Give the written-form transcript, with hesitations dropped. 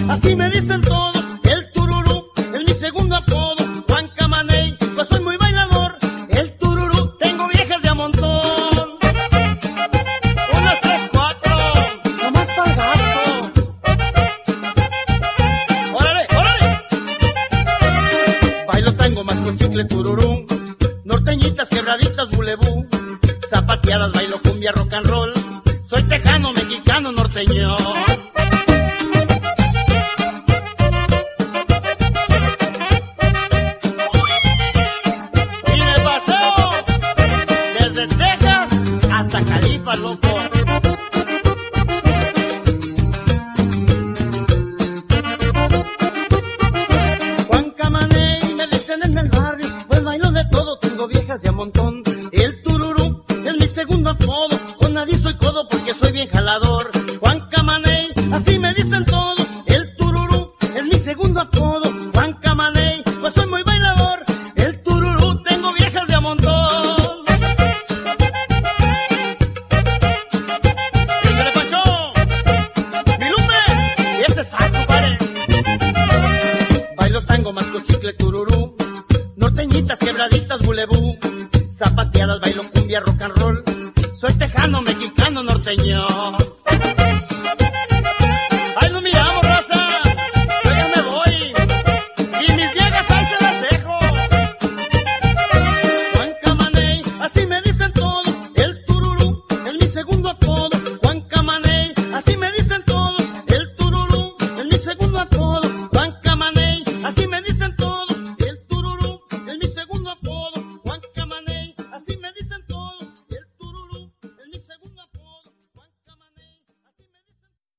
así me dicen todos. El tururú es mi segundo apodo. Juan Camaney, pues soy muy bailador. El tururú, tengo viejas de a montón. 1, 3, 4, nomás para el gasto. ¡Órale, órale! Bailo tango más con chicle tururú, norteñitas, quebraditas, bulebú, zapateadas, bailo cumbia, rock and roll. Soy tejano, mexicano, norteño. Y me paseo desde Texas hasta Calipas, loco. Juan Camaney, me dicen en el barrio, pues bailo de todo, tengo viejas de a montón. El tururú es mi segundo apodo, con nadie soy codo porque soy bien jalador. Juan Camaney, así me dicen todos. El tururú es mi segundo apodo. Juan Camaney, pues soy muy bailador. El tururú, tengo viejas de a montón. ¡Échale, Pancho! ¡Mi Lupe! ¡Y este saxo, pare! Bailo tango, masco chicle, tururú, norteñitas, quebraditas, bulebú, zapateadas, bailo cumbia, rock and roll.